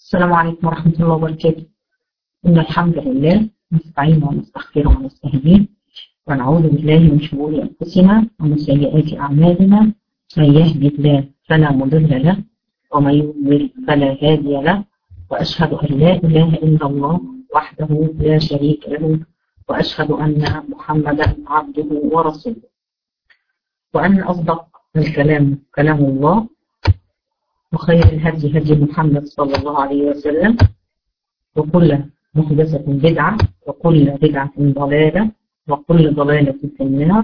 السلام عليكم ورحمة الله وبركاته. إن الحمد لله نستعين ونستغفر ونستهديه ونعوذ بالله من شرور أنفسنا ومن سيئات أعمالنا. من يهدي الله فلا مضل له ومن يضلل فلا هادي له، وأشهد أن لا إله إلا الله وحده لا شريك له، وأشهد أن محمدا عبده ورسوله، وأن أصدق الكلام كلام الله، وخير الهدي هدي محمد صلى الله عليه وسلم، وكل محدثة بدعة وكل بدعة ضلالة وكل ضلالة في النار.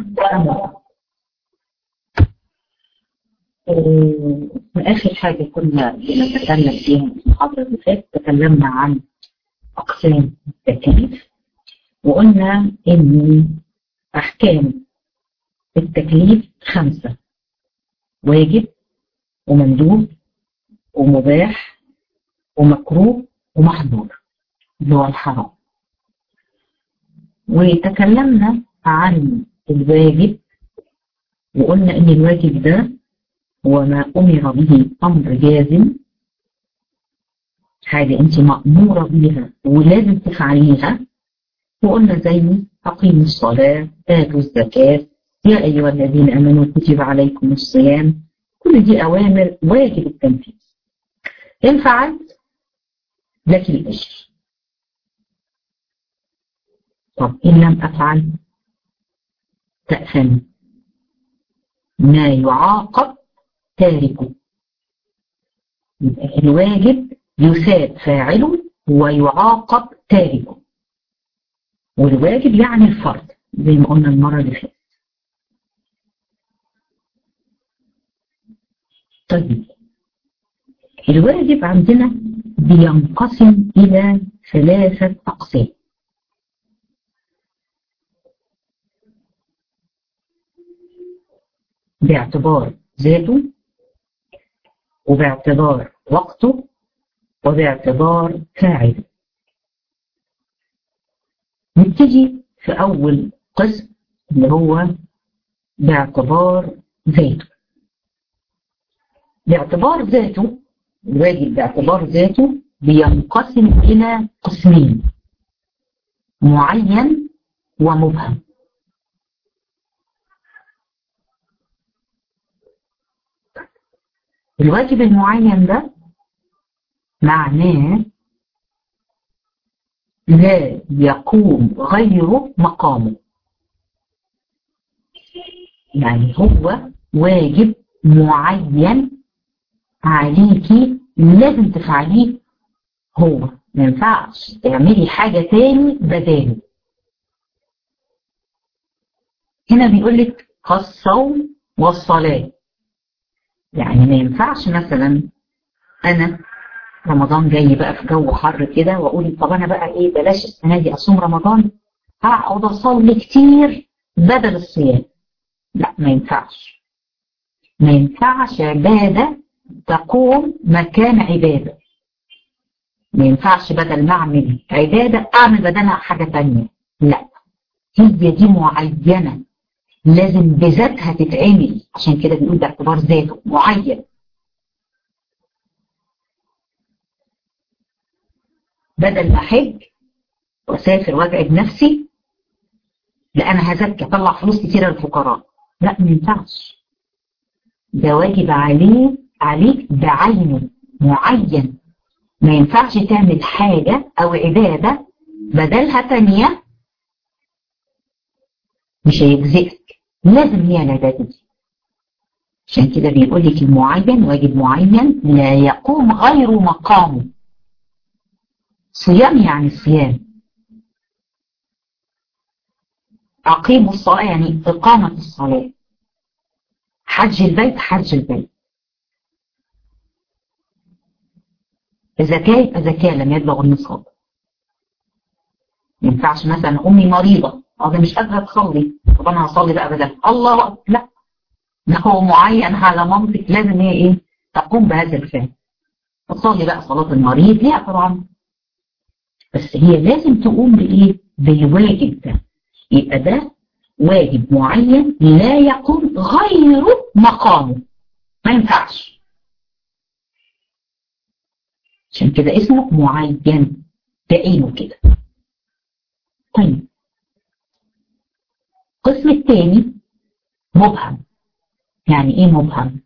آخر حاجة كنا بنتكلم فيها في المحاضرة اللي فاتت تكلمنا عن أقسام التكليف، وقلنا إن أحكام التكليف 5: واجب ومندوب ومباح ومكروه ومحظور اللي هو الحرام. وتكلمنا عن الواجب وقلنا ان الواجب ده هو ما امر به امر جازم، حاجة انت مأمورة بيها ولازم تفعليها، وقلنا زي اقيموا الصلاة، آتوا الزكاة، يا ايها الذين امنوا كتب عليكم الصيام. كل دي اوامر واجب التنفيذ، إن فعلت لك الأجر. طب إن لم أفعل تأثم، ما يعاقب تاركه. الواجب يثاب فاعله ويعاقب تاركه، والواجب يعني الفرض زي ما قلنا المرة اللي فاتت. طيب الواجب عندنا بينقسم إلى 3 أقسام: باعتبار ذاته، وباعتبار وقته، وباعتبار فاعله. نبتدي في أول قسم اللي هو باعتبار ذاته. باعتبار ذاته، الواجب باعتبار ذاته بينقسم إلى قسمين: معين ومبهم. الواجب المعين ده معناه لا يقوم غيره مقامه، يعني هو واجب معين عليكي لازم تفعليه، هو ما ينفعش تعملي حاجة تاني بداله. هنا بيقولك كالصوم والصلاة، يعني ما ينفعش مثلا أنا رمضان جاي بقى في جو حر كده وأقول طب أنا بقى إيه، بلاش السنة دي أصوم رمضان، هقعد أصلي كتير بدل الصيام. لا، ما ينفعش. ما ينفعش عبادة تقوم مكان عبادة. ما ينفعش بدل ما أعمل عبادة أعمل بدلها حاجة تانية. لا، هي دي معينة لازم بذاتها تتعمل، عشان كده بنقول باعتبار ذاته معين. بدل ما أحج وأسافر وأتعب نفسي، لا أنا هزكي أطلع فلوس كتيرة للفقراء، لا ما ينفعش. ده واجب عليك بعينه معين. ما ينفعش تعمل حاجة أو عبادة بدلها تانية، مش هيجزئك، لازم هي العبادة دي. عشان كده بيقول لك المعين واجب معين لا يقوم غير مقامه. صيام يعني الصيام، أقيموا الصلاة يعني إقامة الصلاة، حج البيت حج البيت، الزكاة يبقى زكاة لم يبلغ النصاب. ما ينفعش مثلا أمي مريضة أنا مش قادرة تصلي، طب أنا هصلي بقى بدل الله أكبر، لا، ده هو معين على منطق لازم هي إيه تقوم بهذا الفعل. تصلي بقى صلاة المريض لا طبعا، بس هي لازم تقوم بإيه؟ بالواجب ده. يبقى ده واجب معين لا يقوم غير مقامه، ما ينفعش. عشان كده اسمه معين بعينه كده. طيب القسم الثاني مبهم. يعني ايه مبهم؟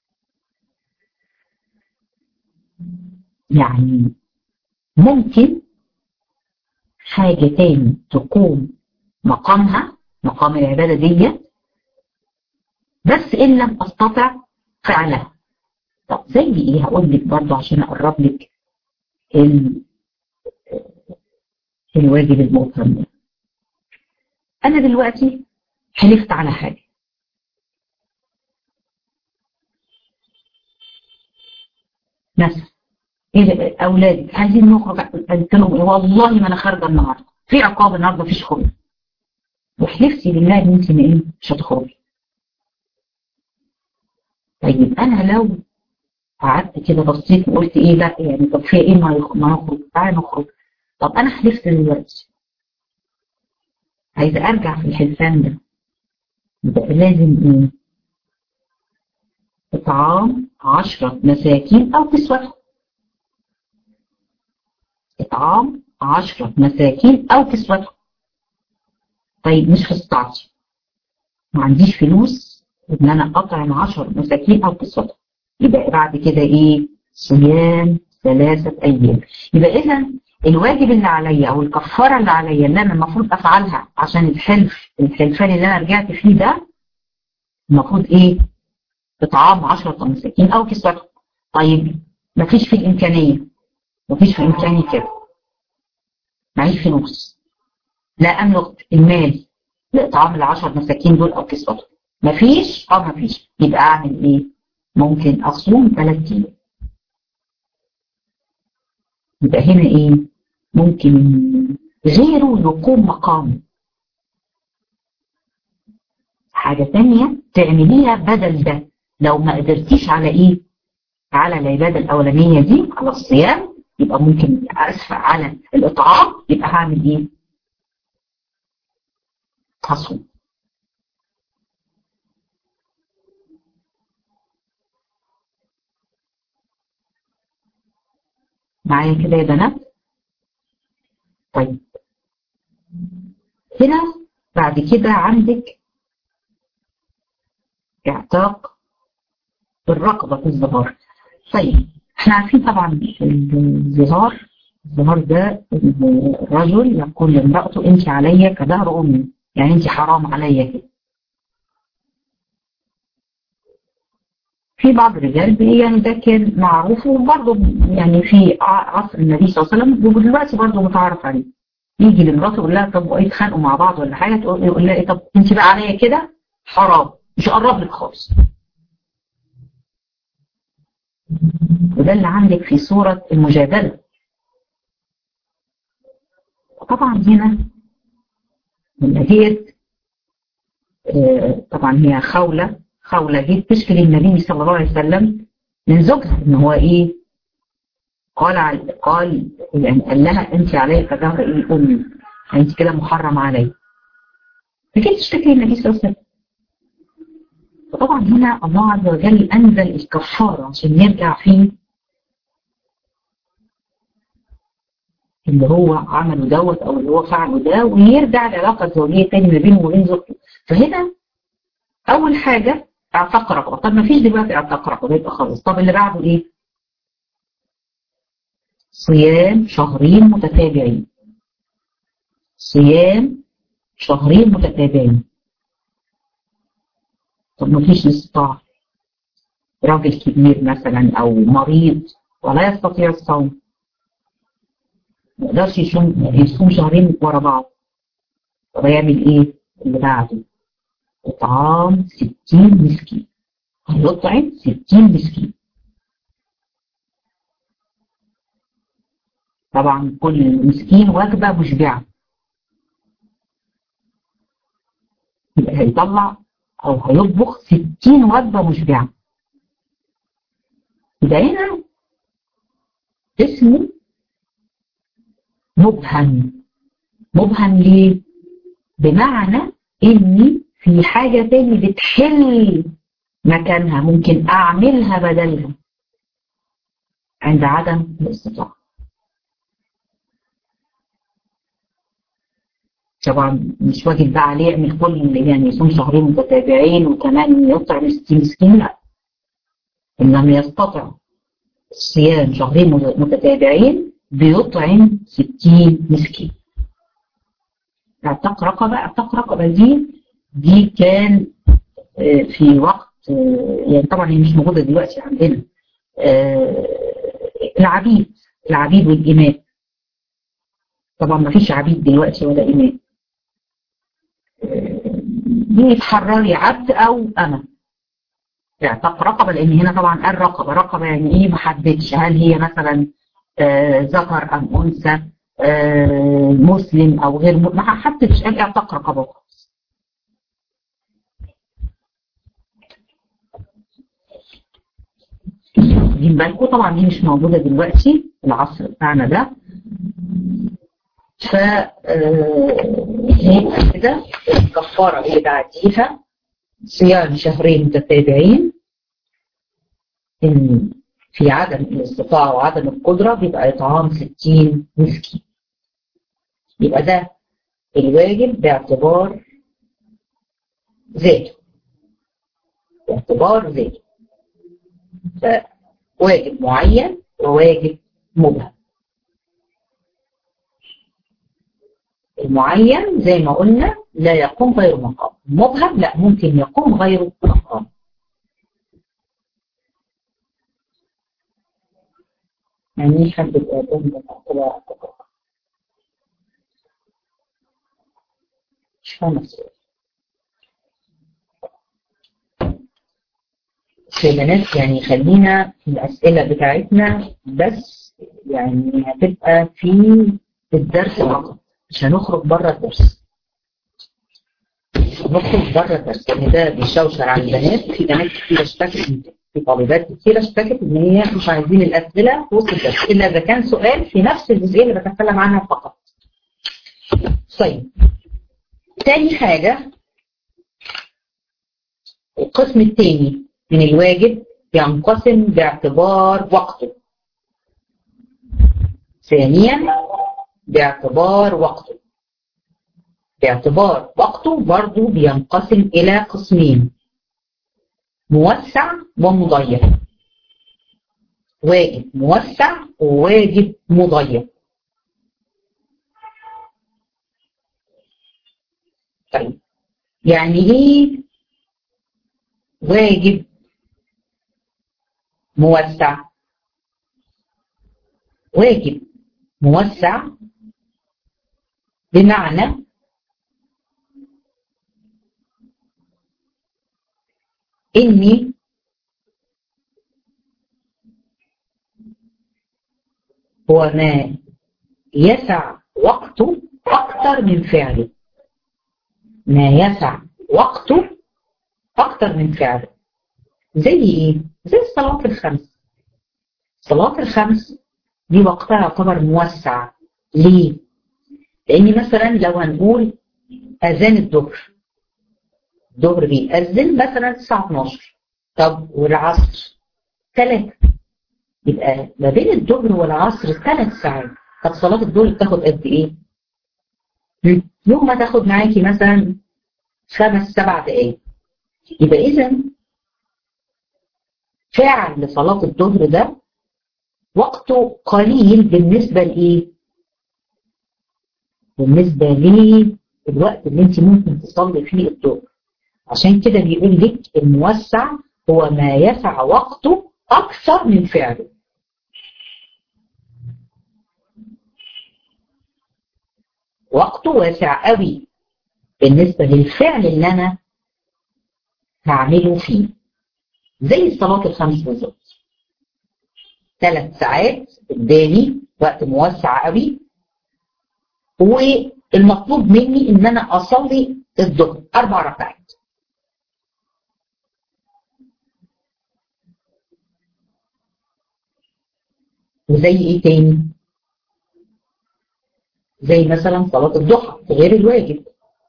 يعني ممكن حاجة تاني تقوم مقامها، مقام العبادة دي، بس إن لم أستطع فعلها. طب زي إيه؟ هقول لك برضه عشان أقرب لك الواجب المبهم ده. أنا دلوقتي حلفت على حاجة، مثلا إيه، أولادي عايزين نخرج، قلت لهم إيه؟ والله ما أنا خارجة النهاردة، في عقاب النهاردة، مفيش خروج، وحلفتي بالله إن أنت مش هتخرجي. طيب أنا لو قعدت كده بصيت وقلت إيه ده يعني، طب في إيه ما نخرج، تعالى نخرج. طب أنا حلفت دلوقتي، عايزة أرجع في الحلفان ده، يبقى لازم إيه؟ إطعام 10 مساكين أو كسوتهم. إطعام 10 مساكين أو كسوتهم. طيب مش هستطيع، ما عنديش فلوس إن أنا أطعم 10 مساكين أو كسوتهم، يبقى بعد كده إيه؟ صيام 3 أيام. يبقى إذا الواجب اللي عليا أو الكفارة اللي عليا اللي أنا المفروض أفعلها عشان الحلفان اللي أنا رجعت فيه ده، المفروض إيه؟ إطعام 10 مساكين أو كسوتهم. طيب مفيش في الإمكانية، مفيش في إمكاني كده، معيش فلوس، لا أملك المال لإطعام ال10 مساكين دول أو كسوتهم، مفيش، يبقى أعمل إيه؟ ممكن أصوم 3 أيام. يبقى هنا إيه؟ ممكن غيره يقوم مقامه، حاجة تانية تعمليها بدل ده. لو ما قدرتيش على إيه؟ على العبادة الأولانية دي، على الصيام، يبقى ممكن أسفة على الإطعام، يبقى هعمل إيه؟ هصوم. معايا كده يا بنات؟ طيب هنا بعد كده عندك اعتاق الرقبة في الظهار. طيب احنا عارفين طبعا الظهار ده الرجل يقول لامرأته انت عليا كدهر امي، يعني انت حرام عليا كده. في بعض الرجال يعني ده كان معروف، وبرضه يعني في عصر النبي صلى الله عليه وسلم ودلوقتي برضه متعارف عليه. يجي لمراته يقول لها طب وايه، يتخانقوا مع بعض ولا حاجه، يقول لها ايه، طب انت بقى عليا كده حرام، مش هقرب لك خالص. وده اللي عندك في سوره المجادله. طبعا هنا من هي طبعا هي خولة دي بتشكي النبي صلى الله عليه وسلم من زوجها ان هو ايه، قال يعني قال لها انت عليا كدهر امي، انت كده محرم عليا، فكيف تشتكي النبي صلى الله عليه وسلم. فطبعا هنا الله عز وجل انزل الكفاره عشان يرجع فيه اللي هو عمله دوت او اللي هو فعله ده، ويرجع العلاقه الزوجيه تاني ما بينه وبين زوجته. فهنا اول حاجه اعتق رقبه. طب ما فيش دلوقتي اعتق رقبه، يبقى خلاص. طب اللي بعده ايه؟ صيام شهرين متتابعين. صيام شهرين متتابعين. طب ما فيش استطاعة، راجل كبير مثلا او مريض ولا يستطيع الصوم، ما يقدرش يصوم شهرين ورا بعض، طب يعمل ايه؟ اللي بعده اطعام 60 مسكين. هيطعم 60 مسكين. طبعا كل مسكين وجبة مشبعة، يبقى هيطلع او هيطبخ 60 وجبة مشبعة. يبقى هنا اسمه مبهم. مبهم ليه؟ بمعنى ان في حاجة تاني بتحل مكانها، ممكن اعملها بدلها، عند عدم الاستطاعة. طبعا مش واجب بقى عليه يعمل كل يعني يصوم شهرين متتابعين وكمان يطعم 60 مسكين، لا. إن لم يستطع صيام شهرين متتابعين بيطعم 60 مسكين. اعتق رقبة دي كان في وقت يعني طبعا هي مش موجودة دلوقتي عندنا. العبيد والإماء. طبعا ما فيش عبيد دلوقتي ولا إماء. دي تحرري عبد أو أمة. اعتق رقبة، لأن هنا طبعا رقبة يعني إيه محددش هل هي مثلا ذكر أم أنثى، مسلم أو غير مسلم، ما حددش، قال اعتق رقبة وخلاص. دي بالكم طبعا دي مش موجودة دلوقتي في العصر بتاعنا ده. ف يبقى كده الكفارة اللي بعديها صيام شهرين متتابعين. إن في عدم الاستطاعة وعدم القدرة بيبقى إطعام 60 مسكين. يبقى ده الواجب باعتبار ذاته. فواجب معين وواجب مبهم. المعين زي ما قلنا لا يقوم غير مقام، مبهم لا ممكن يقوم غير مقام. يعني حد الآدم مش فاهمة السؤال. بنات يعني خلينا في الأسئلة بتاعتنا بس، يعني هتبقى في الدرس فقط، مش هنخرج بره الدرس. لأن ده بيشوشر على البنات. في بنات كتير اشتكت، في طالبات كتير اشتكت إن هي مش عايزين الأسئلة في وسط الدرس إلا إذا كان سؤال في نفس الجزئية اللي بتكلم عنها فقط. طيب، تاني حاجة القسم الثاني من الواجب ينقسم باعتبار وقته. ثانيا باعتبار وقته برضو بينقسم إلى قسمين: موسع ومضيق. واجب موسع وواجب مضيق. طيب يعني ايه واجب موسع؟ واجب موسع بمعنى إني هو ما يسع وقته أكثر من فعله. ما يسع وقته أكثر من فعله. زي إيه؟ زي الصلاة الخمس. الصلاة الخمس دي وقتها يعتبر موسع. ليه؟ لأن مثلا لو هنقول أذان الظهر بيأذن مثلا الساعة 12، طب والعصر 3، يبقى ما بين الظهر والعصر 3 ساعات. طب صلاة الظهر بتاخد قد إيه؟ يوم ما تاخد معاكي مثلا 5-7 دقايق. يبقى إذا فعل لصلاة الظهر ده وقته قليل بالنسبة لإيه؟ بالنسبة للوقت اللي انت ممكن تصلي فيه الظهر. عشان كده بيقول لك الموسع هو ما يسع وقته أكثر من فعله. وقته واسع قوي بالنسبة للفعل اللي أنا هعمله فيه. زي الصلاة الخمس بالظبط. 3 ساعات قدامي، وقت موسع قوي، والمطلوب مني إن أنا أصلي الظهر 4 ركعات. وزي ايه تاني؟ زي مثلا صلاة الضحى غير الواجب.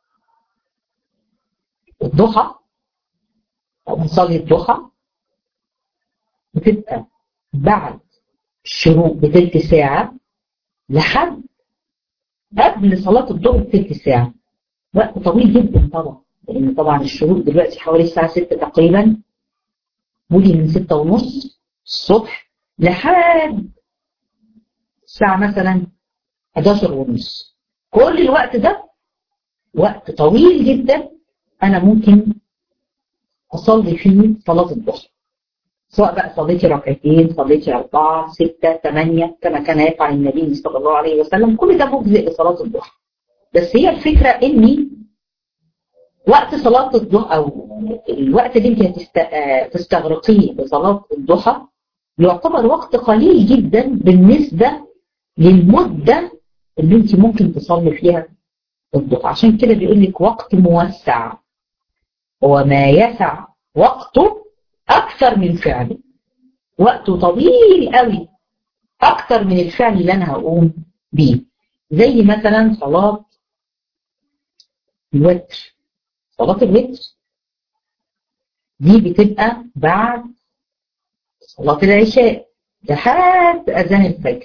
الضحى لو هنصلي الضحى بتبقى بعد الشروق بتلت ساعة لحد قبل صلاة الظهر بتلت ساعة، وقت طويل جدا طبعا، لأن طبعا الشروق دلوقتي حوالي الساعة 6 تقريبا، ودي من 6:30 الصبح لحد الساعة مثلا 11:30. كل الوقت ده وقت طويل جدا أنا ممكن أصلي فيه صلاة الضحى، سواء بقى صليتي ركعتين، صليتي 4 6 8 كما كان يفعل النبي صلى الله عليه وسلم، كل ده مجزئ لصلاة الضحى. بس هي الفكرة إني وقت صلاة الضحى أو الوقت اللي أنت تستغرقيه لصلاة الضحى يعتبر وقت قليل جدا بالنسبة للمدة اللي أنت ممكن تصلي فيها الضحى. عشان كده بيقول لك وقت موسع، وما يسع وقته أكثر من فعله، وقته طويل قوي أكثر من الفعل اللي أنا هقوم بيه. زي مثلا صلاة الوتر، صلاة الوتر دي بتبقى بعد صلاة العشاء لحد أذان الفجر،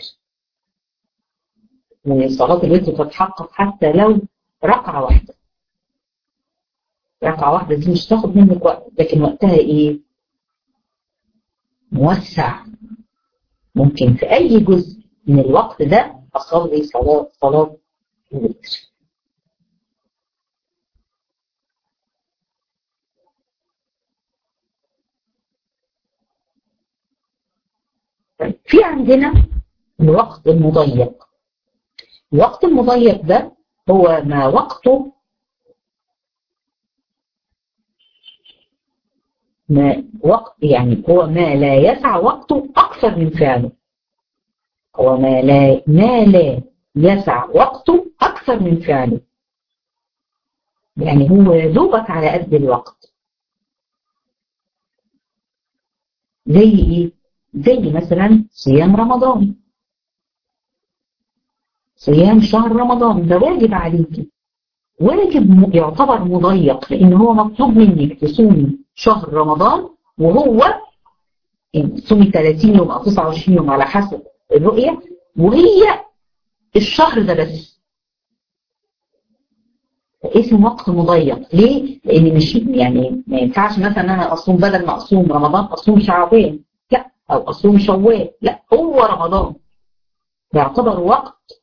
وصلاة الوتر تتحقق حتى لو ركعة واحدة. ركعة واحدة دي مش تاخد منك وقت، لكن وقتها إيه؟ موسع، ممكن في أي جزء من الوقت ده أصلي صلاة الوتر. طيب في عندنا الوقت المضيق. الوقت المضيق ده هو ما وقته يعني هو ما لا يسع وقته أكثر من فعله، هو ما لا يسع وقته أكثر من فعله، يعني هو دوبك على قد الوقت. زي إيه؟ زي مثلا صيام رمضان، صيام شهر رمضان ده واجب عليكي، واجب يعتبر مضيق، لأن هو مطلوب منك تصومي شهر رمضان، وهو تصومي 30 يوم أو 29 يوم على حسب الرؤية، وهي الشهر ده بس. اسم وقت مضيق ليه؟ لأن مش يعني ما ينفعش مثلا أنا أصوم بدل ما أصوم رمضان أصوم شعبان، لا، أو أصوم شوال، لا، هو رمضان يعتبر وقت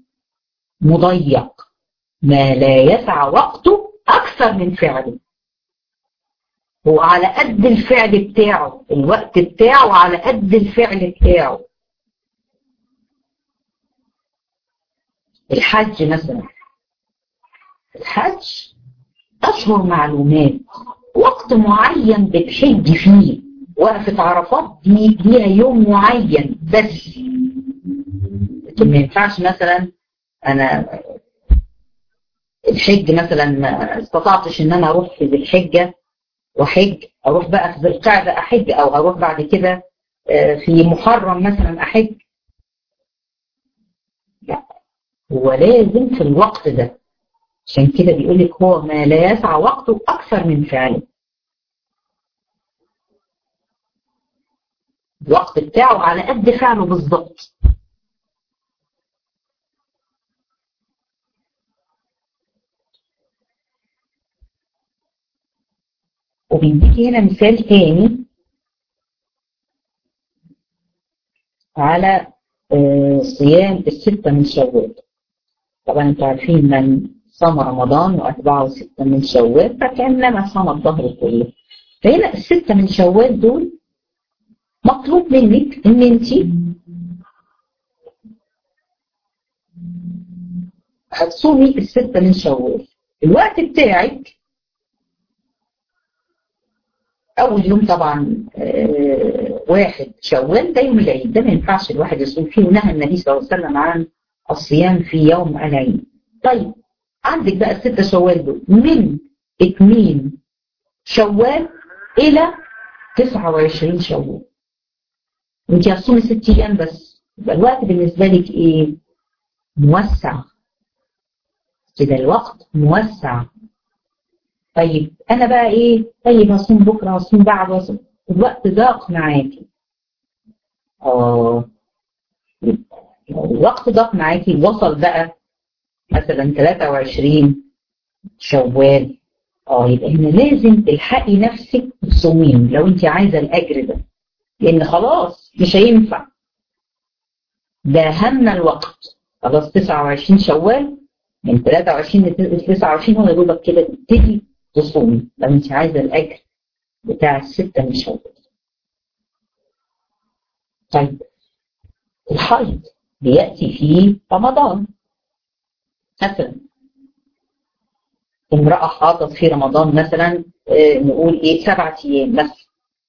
مضيق ما لا يسع وقته أكثر من فعله، هو على قد الفعل بتاعه، الوقت بتاعه على قد الفعل بتاعه. الحج مثلا، الحج أشهر معلومات، وقت معين بتحج فيه، وقفة عرفات دي ليها يوم معين بس، لكن ما ينفعش مثلا أنا الحج مثلا ما استطعتش إن أنا أروح في ذي الحجة وحج، أروح بقى في ذي القعدة أحج، أو أروح بعد كده في محرم مثلا أحج، لا، هو لازم في الوقت ده. عشان كده بيقول لك هو ما لا يسع وقته أكثر من فعله، الوقت بتاعه على قد فعله بالظبط. وبيديكي هنا مثال تاني على صيام الستة من شوال. طبعا انتوا عارفين من صام رمضان وأتبعه 6 من شوال فكأنما صام الظهر كله. فهنا الستة من شوال دول مطلوب منك ان انت هتصومي الستة من شوال. الوقت بتاعك أول يوم طبعا 1 شوال ده يوم العيد، ده ما ينفعش الواحد يصوم فيه، ونهى النبي صلى الله عليه وسلم عن الصيام في يوم العيد. طيب عندك بقى 6 شوال دول من 2 شوال إلى 29 شوال، وانت هتصومي 6 أيام بس، يبقى الوقت بالنسبة لك إيه؟ موسع كده، الوقت موسع. طيب أنا بقى إيه؟ طيب هصوم بكرة، هصوم بعد، هصوم، الوقت ضاق معاكي. الوقت ضاق معاكي وصل بقى مثلا 23 شوال، يبقى هنا لازم تلحقي نفسك تصومين لو انت عايزه الاجر ده، لان خلاص مش هينفع، ده هم الوقت. خلاص 29 شوال، من 23 ل 29 هو يا دوبك كده تبتدي تصومي لو انت عايزه الاجر بتاع الستة من شوال. طيب الحيض بيأتي في رمضان مثلا، امرأة حاضت في رمضان مثلا نقول 7 أيام بس،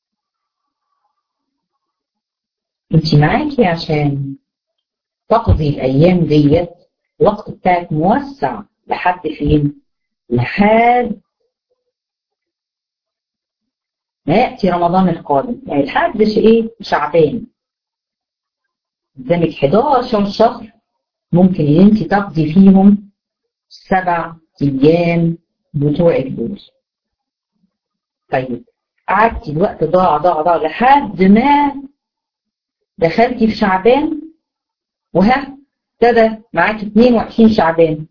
انت معاكي عشان تقضي الأيام ديت الوقت بتاعك موسع لحد فين؟ لحد ما يأتي رمضان القادم، يعني لحد شعبان. قدامك 11 شهر ممكن ان انت تقضي فيهم 7 أيام بتوعك دول. طيب قعدتي الوقت ضاع لحد ما دخلتي في شعبان، ابتدى معاكي 22 شعبان.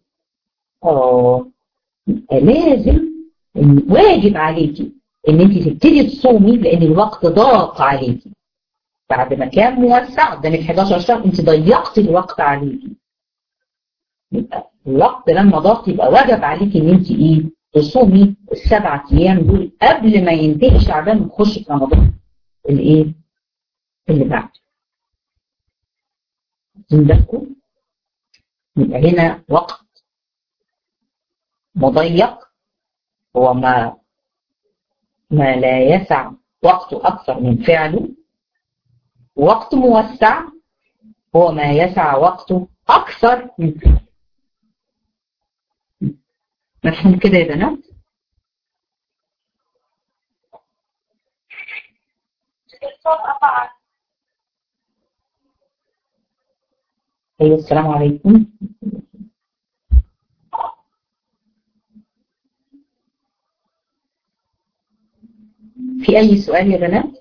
لازم واجب عليكي ان انت تبتدي تصومي، لان الوقت ضاق عليكي بعد ما كان موسع قدامك 11 شهر، انت ضيقتي الوقت عليكي. يبقى الوقت لما ضاق يبقى واجب عليكي ان انت تصومي ال7 أيام دول قبل ما ينتهي شعبان ونخش في رمضان اللي بعده. عندكم يبقى هنا وقت مضيق هو ما لا يسع وقته أكثر من فعله، وقت موسع هو ما يسع وقته أكثر من فعله. مفهوم كده يا بنات؟ أيوة السلام عليكم. في أي سؤال يا بنات؟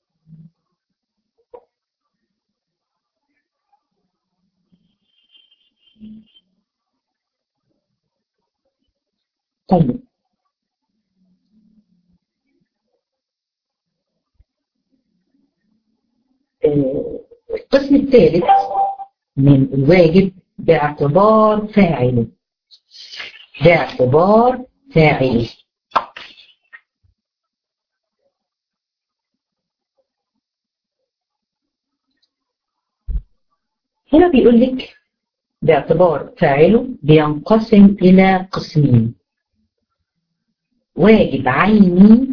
طيب القسم الثالث من الواجب باعتبار فاعله. هنا بيقول لك باعتبار فاعله بينقسم إلى قسمين: واجب عيني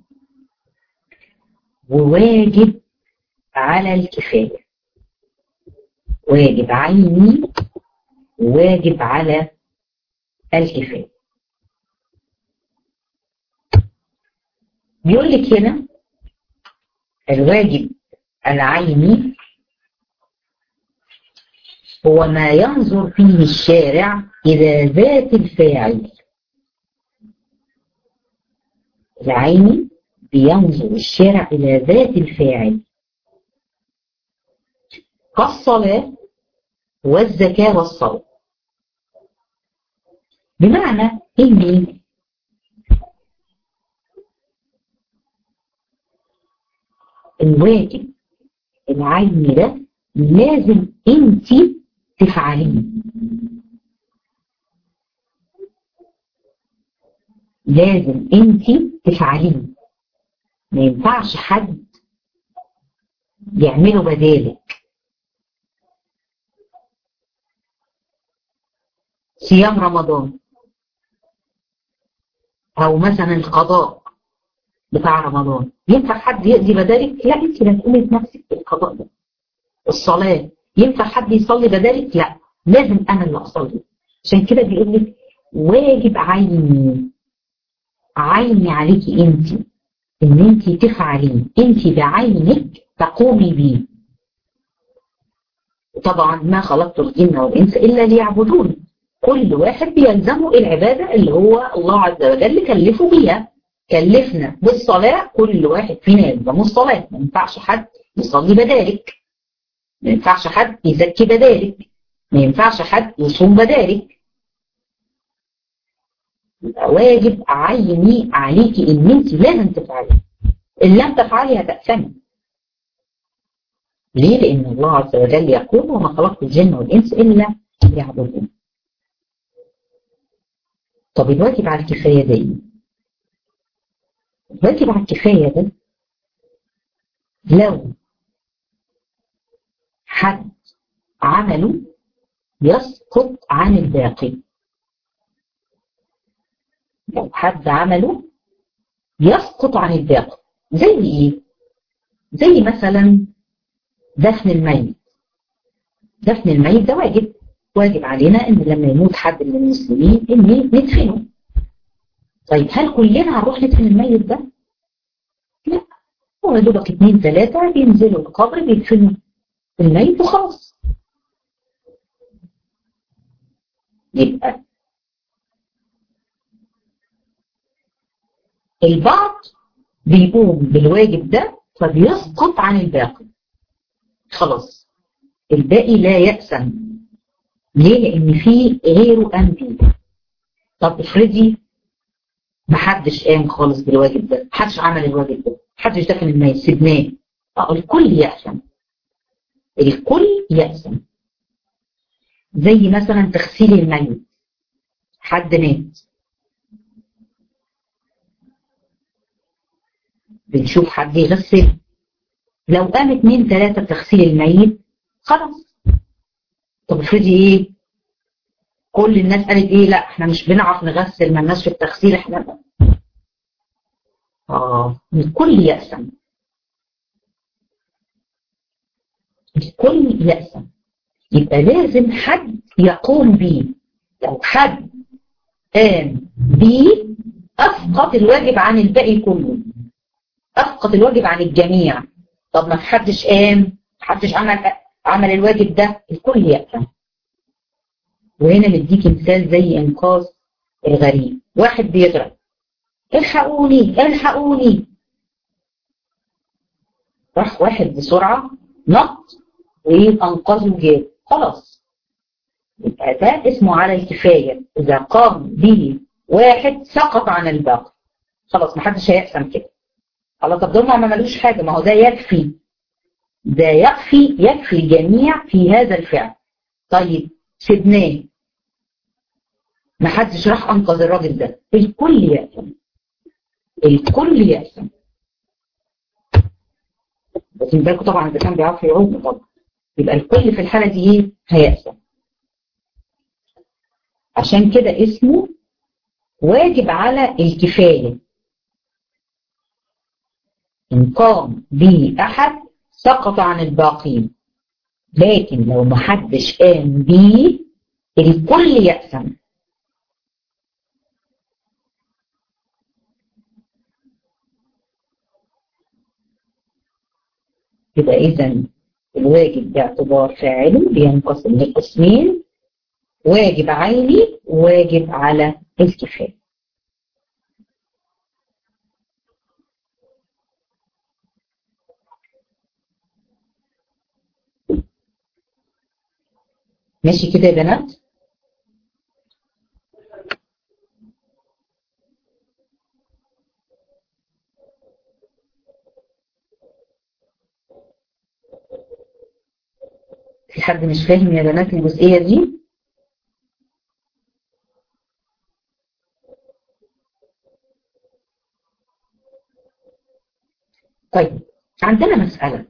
وواجب على الكفاية. واجب عيني وواجب على الكفاية. بيقول لك هنا الواجب العيني هو ما ينظر فيه الشارع إلى ذات الفاعل. العيني بينظر الشارع إلى ذات الفاعل كالصلاة والزكاة والصوم. بمعنى إن الواجب العيني ده لازم انت تفعليه، لازم انت تفعليه، ما ينفعش حد يعمله بدالك. صيام رمضان او مثلا القضاء بتاع رمضان ينفع حد يقضي بدالك؟ لا، انت اللي هتقومي بنفسك بالقضاء ده. الصلاة ينفع حد يصلي بدالك؟ لا، لازم انا اللي اصلي. عشان كده بيقول لك واجب عيني عليكي انت ان انت تفعليه، انت بعينك تقومي بيه. طبعا ما خلقت الجن والانس الا ليعبدون، كل واحد بيلزمه العباده اللي هو الله عز وجل كلفه بيها. كلفنا بالصلاه، كل واحد فينا يلزمه الصلاه، ما ينفعش حد يصلي بدالك، ما ينفعش حد يزكي بدالك، ما ينفعش حد يصوم بدالك. يبقى واجب عيني عليكي ان انت لازم تفعلي، ان لم تفعلي هتأثمي. ليه؟ لان الله عز وجل يقول وما خلقت الجن والانس الا ليعبدون. طب الواجب على الكفايه ده ايه؟ الواجب على الكفايه ده لو حد عمله يسقط عن الباقي. لو حد عمله يسقط عن الباقي زي ايه؟ زي مثلا دفن الميت. دفن الميت ده واجب، واجب علينا ان لما يموت حد من المسلمين ان ندفنه. طيب هل كلنا هنروح ندفن الميت ده؟ لا، هو يا دوبك 2 3 بينزلوا القبر بيدفنوا الميت وخلاص. يبقى البعض بيقوم بالواجب ده فبيسقط عن الباقي، خلاص الباقي لا يأسم. ليه؟ لأن فيه غيره قام بيه. طب افرضي محدش قام خالص بالواجب ده، محدش عمل الواجب ده، محدش دفن الميت، سيبناه، الكل يأسم، الكل يأسم. زي مثلا تغسيل الميت، حد مات بنشوف حد يغسل، لو قام 2 3 تغسيل الميت خلاص. طب افرضي ايه؟ كل الناس قالت ايه؟ لا احنا مش بنعرف نغسل، مالناش في التغسيل احنا. الكل يأسم، الكل يأسم. يبقى لازم حد يقوم بيه. لو حد قام بيه اسقط الواجب عن الباقي كله، اسقط الواجب عن الجميع. طب ما حدش قام، محدش عمل الواجب ده، الكل يأسم. وهنا نديكي مثال زي انقاذ الغريب. واحد بيغرق، الحقوني الحقوني، راح واحد بسرعة نط وانقذه جاب، خلاص يبقى ده اسمه على الكفاية. إذا قام به واحد سقط عن الباقي، خلاص محدش هيقسم كده. خلاص طب دول ما عملوش حاجة، ما هو ده يكفي، ده يكفي الجميع في هذا الفعل. طيب سيبناه، محدش راح أنقذ الراجل ده، الكل يقسم، الكل يقسم. بس بالكم طبعا إذا كان بيعرف يعوم طبعا، يبقى الكل في الحالة دي إيه؟ هيقسم. عشان كده اسمه واجب على الكفاية. إن قام به أحد سقط عن الباقين، لكن لو محدش قام به الكل يأثم. يبقى إذن الواجب باعتبار فاعله بينقسم لقسمين: واجب عيني وواجب على الكفاية. ماشي كده يا بنات؟ في حد مش فاهم يا بنات الجزئية دي؟ طيب عندنا مسألة: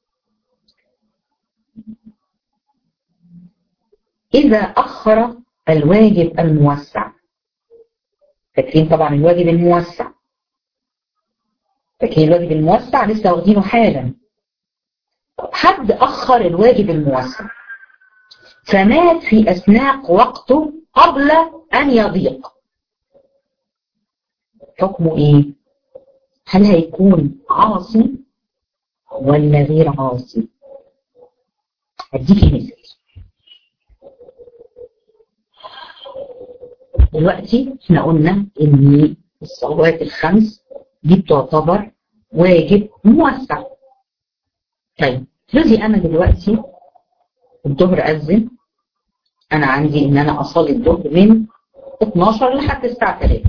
إذا أخر الواجب الموسع، فاكرين طبعا الواجب الموسع، فاكرين الواجب الموسع لسه واخدينه حالا. حد أخر الواجب الموسع فمات في أثناء وقته قبل أن يضيق، حكمه إيه؟ هل هيكون عاصي ولا غير عاصي؟ هديكي مثال. دلوقتي احنا قلنا ان الصلوات الخمس دي بتعتبر واجب موسع. طيب افرضي انا دلوقتي الظهر اذن انا عندي ان انا اصلي الظهر من 12 لحد الساعه 3.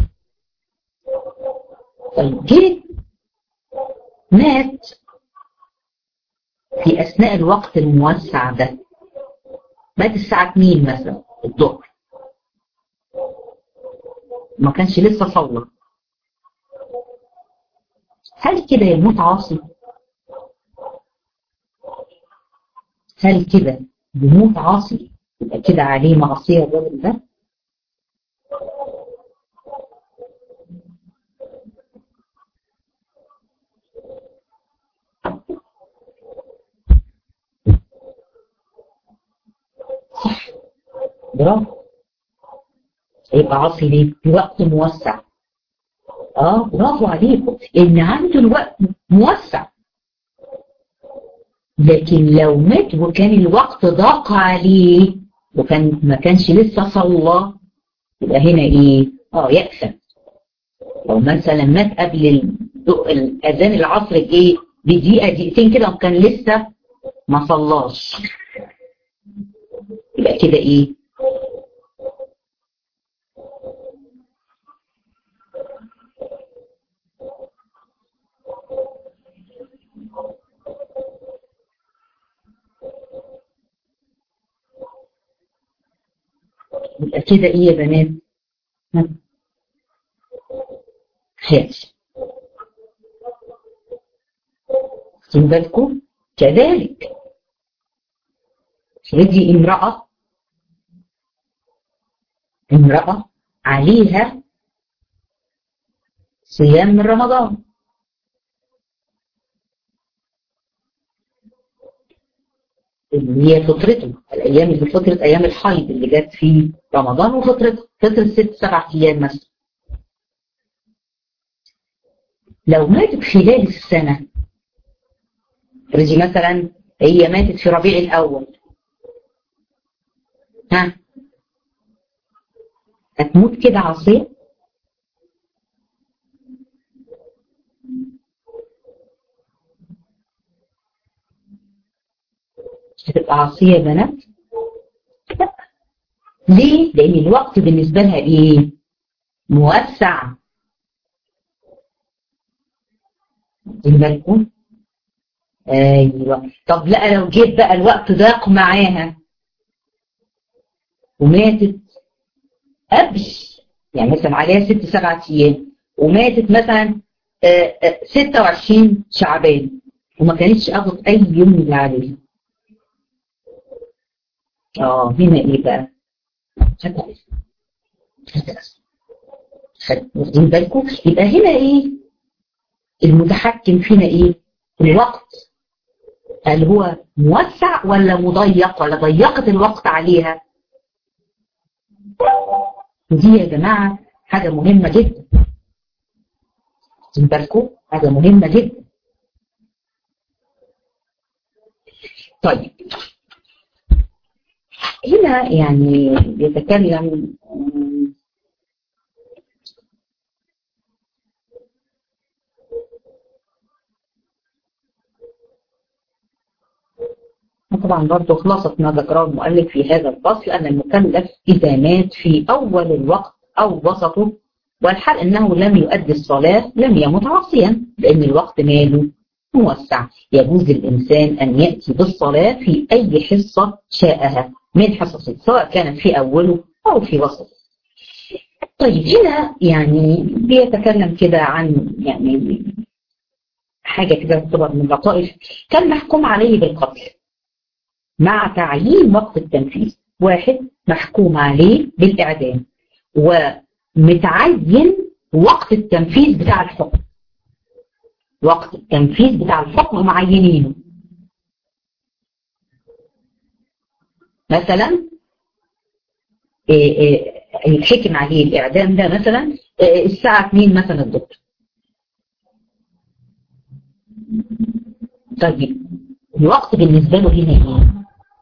طيب جيت مات في اثناء الوقت الموسع ده، مات الساعه 2 مثلا الظهر، ما كانش لسه صلى، هل كده يموت عاصي؟ هل كده يموت عاصي؟ يبقى كده عليه معصيه الراجل ده؟ صح، برافو. يبقى عاصي ليه؟ في وقت موسع. برافو عليكم، ان عنده الوقت موسع. لكن لو مات وكان الوقت ضاق عليه وكان ما كانش لسه صلى، يبقى هنا ايه؟ يأثم. لو مثلا مات قبل الاذان العصر ايه بدقيقه دقيقتين كده وكان لسه ما صلاش، يبقى كده ايه؟ يبقى كده ايه يا بنات؟ حاجة خدوا بالكم كذلك. هذه امرأة عليها صيام من رمضان، اللي هي فطرته، الايام اللي فطرت ايام الحيض اللي جت في رمضان، وفطرت 6-7 ايام مثلا. لو ماتت خلال السنه، فرضي مثلا هي ماتت في ربيع الاول، هتموت كده عاصيه؟ هتبقى عاصيه يا بنات؟ ليه؟ لان الوقت بالنسبه لها ايه؟ موسع. واخدين بالكم؟ ايوه. طب لا، لو جيت بقى الوقت ضاق معاها وماتت قبل، يعني مثلا عليها 6-7 ايام وماتت مثلا 26 شعبان وما كانتش قضت اي يوم من اللي عليها، هنا ايه بقى؟ واخدين بالكم؟ يبقى هنا ايه المتحكم فينا؟ ايه الوقت؟ هل هو موسع ولا مضيق، ولا ضيقت الوقت عليها؟ ودي يا جماعه حاجه مهمه جدا، واخدين بالكم؟ حاجه مهمه جدا. طيب هنا يعني بيتكلم طبعا برضه خلاصة ما ذكره المؤلف في هذا الفصل أن المكلف إذا مات في أول الوقت أو وسطه والحال أنه لم يؤدي الصلاة لم يمت عاصيا، لأن الوقت ماله موسع، يجوز للإنسان أن يأتي بالصلاة في أي حصة شاءها من حصصه، سواء كانت في أوله أو في وسطه. طيب هنا يعني بيتكلم كده عن يعني حاجة كده تعتبر من لطائف. كان محكوم عليه بالقتل مع تعيين وقت التنفيذ، واحد محكوم عليه بالإعدام ومتعين وقت التنفيذ بتاع الحكم، وقت التنفيذ بتاع الحكم معينينه. مثلا يتحكم عليه الإعدام ده مثلا الساعة 2 مثلا الظهر. طيب الوقت بالنسبة له هنا ايه؟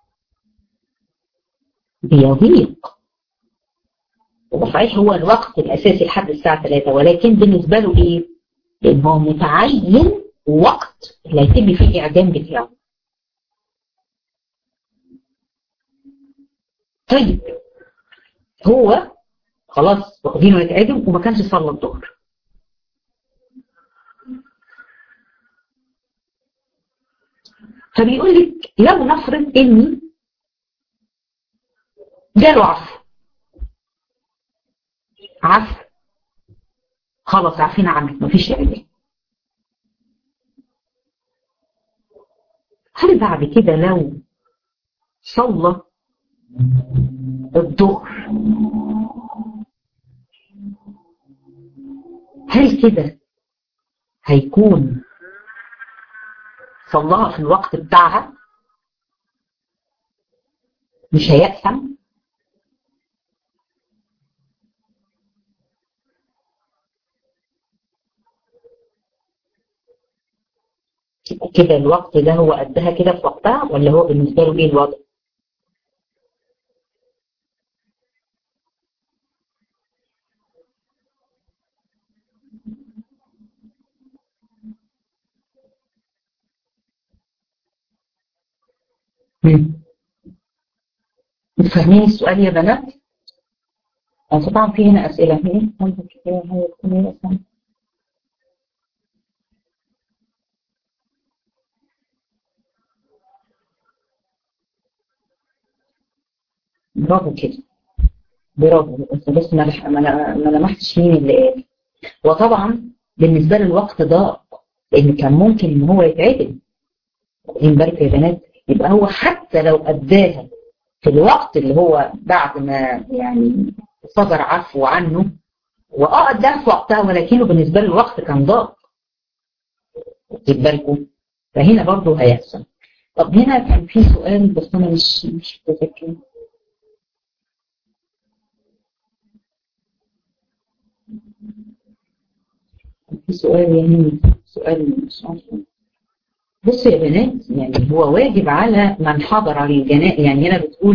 بيضيق. وصحيح هو الوقت الأساسي لحد الساعة 3، ولكن بالنسبة له ايه؟ لأن هو متعين وقت اللي هيتم فيه الإعدام بتاعه. طيب هو خلاص واخدينه يتعدم وما كانش صلى الظهر، فبيقول لك لو نفرض اني جاله عفو خلاص عارفين عنك مفيش اعدام، هل بعد كده لو صلى الظهر هل كده هيكون صلاها في الوقت بتاعها مش هيأثم؟ كده الوقت ده هو قدها كده في وقتها ولا هو بالنسبة له ايه الوضع؟ فاهمين السؤال يا بنات؟ طبعا في هنا أسئلة برافو كده، برافو، بس ما لمحتش مين اللي قال. وطبعا بالنسبة للوقت ده لأن كان ممكن إن هو يتعدل، واخدين بالك يا بنات؟ يبقى هو حتى لو أداها في الوقت اللي هو بعد ما يعني صدر عفو عنه أداها في وقتها، ولكنه بالنسبة للوقت كان ضاق، واخدين بالكم؟ فهنا برضه هيحصل. طب هنا كان في سؤال بس أنا مش متذكر. في سؤال يعني سؤال مش عارفه. بصوا يا بنات، يعني هو واجب على من حضر الجنائز، يعني هنا بتقول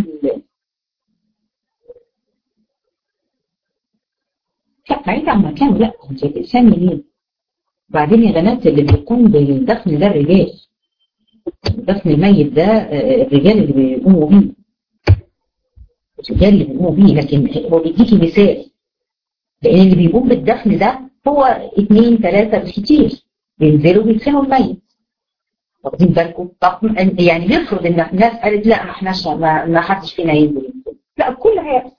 لا بعيد عن مكانه، لا انت الانسان ليه. بعدين يا بنات اللي بيقوم بالدفن ده الرجال، دفن الميت ده الرجال اللي بيقوموا بيه، الرجال اللي بيقوموا بيه. لكن هو بيديكي مثال، لان اللي بيقوم بالدفن ده هو 2 3 بالكتير بينزلوا بيدفنوا الميت، واخدين بالكم؟ طب يعني نفرض ان الناس قالت لا ما احناش ما حدش فينا ينزل، لا الكل هيحصل.